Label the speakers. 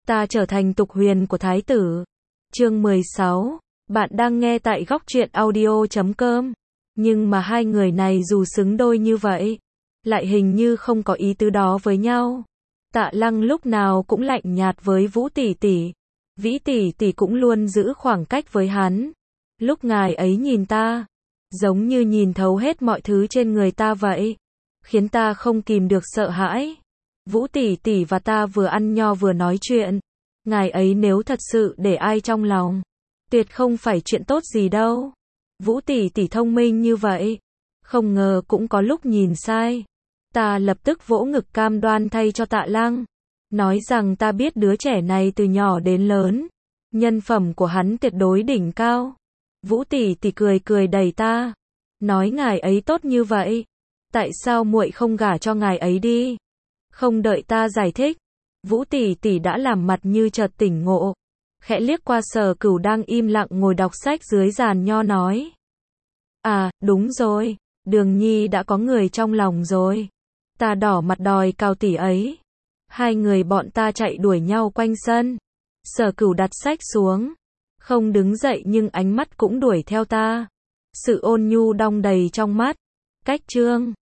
Speaker 1: Ta trở thành tục huyền của thái tử. Chương 16. Bạn đang nghe tại góc truyện audio.com. Nhưng mà hai người này dù xứng đôi như vậy, lại hình như không có ý tứ đó với nhau. Tạ Lăng lúc nào cũng lạnh nhạt với Vũ tỷ tỷ. Vĩ tỷ tỷ cũng luôn giữ khoảng cách với hắn. Lúc ngài ấy nhìn ta, giống như nhìn thấu hết mọi thứ trên người ta vậy, khiến ta không kìm được sợ hãi. Vũ tỷ tỷ và ta vừa ăn nho vừa nói chuyện. Ngài ấy nếu thật sự để ai trong lòng, tuyệt không phải chuyện tốt gì đâu. Vũ tỷ tỷ thông minh như vậy, không ngờ cũng có lúc nhìn sai. Ta lập tức vỗ ngực cam đoan thay cho Tạ Lăng, nói rằng ta biết đứa trẻ này từ nhỏ đến lớn, nhân phẩm của hắn tuyệt đối đỉnh cao. Vũ tỷ tỷ cười cười đẩy ta, nói ngài ấy tốt như vậy, tại sao muội không gả cho ngài ấy đi? Không đợi ta giải thích, Vũ tỷ tỷ đã làm mặt như chợt tỉnh ngộ, khẽ liếc qua Sở Cửu đang im lặng ngồi đọc sách dưới giàn nho nói: "À, đúng rồi, Đường Nhi đã có người trong lòng rồi." Ta đỏ mặt đòi cào tỷ ấy. Hai người bọn ta chạy đuổi nhau quanh sân. Sở Cửu đặt sách xuống, không đứng dậy nhưng ánh mắt cũng đuổi theo ta. Sự ôn nhu đong đầy trong mắt. Cách chương